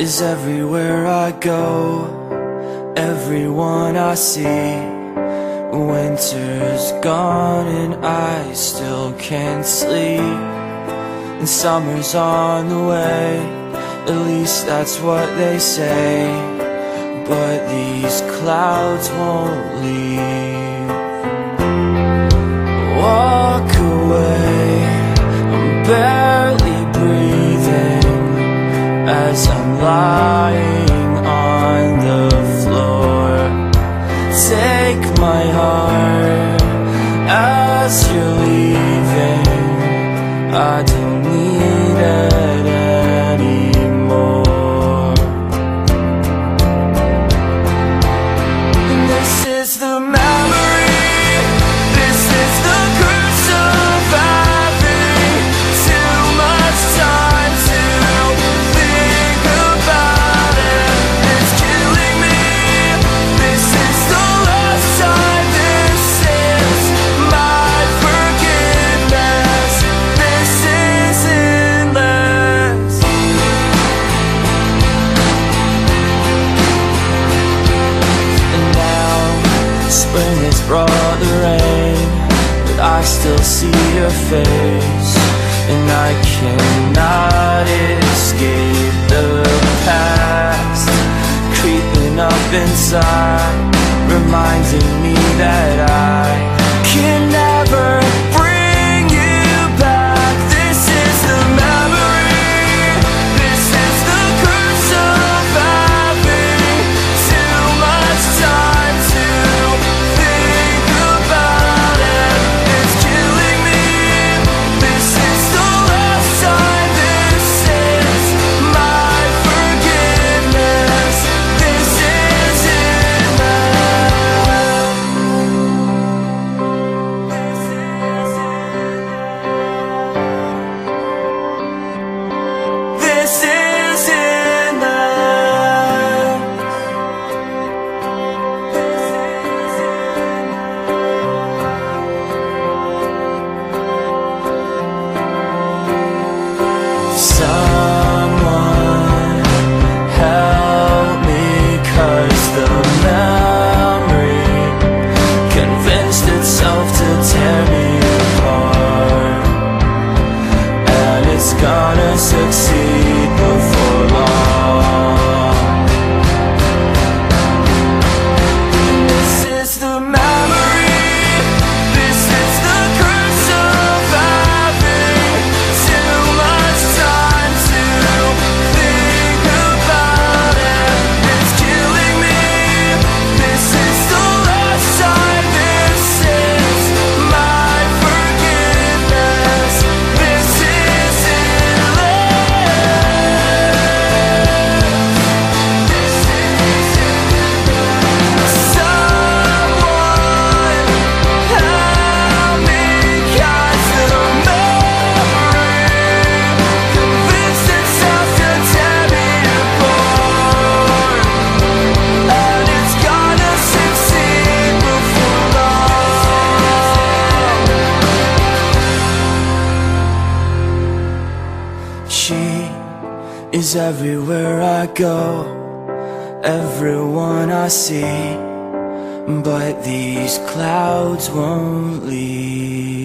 is everywhere I go, everyone I see. Winter's gone and I still can't sleep, and summer's on the way, at least that's what they say. But these clouds won't leave. Walk away, I'm barely breathing as I'm lying on the floor. Take my heart as you're leaving, I don't need it anymore. And this is the memory, this is the curse of having too much time to think about it. It's killing me. This is the last time. This is my forgiveness. This is endless. And now spring has brought the rain, but I still see your face, and I cannot escape the past creeping up inside, reminding me that I can never bring you back. This is the memory, this is the curse of having too much time to think about it. It's killing me. This is the last time. This is my forgiveness. This is enough. This is enough. Someone help me, 'cause the memory convinced itself to tear me apart, and it's gonna succeed before long. And this is the memory, this is the curse of having too much time to think about it. It's killing me. This is the last time. This is my forgiveness. This is someone help me, 'cause the memory convinced itself to tear me apart, and it's gonna succeed before long. She is everywhere I go, everyone I see, but these clouds won't leave.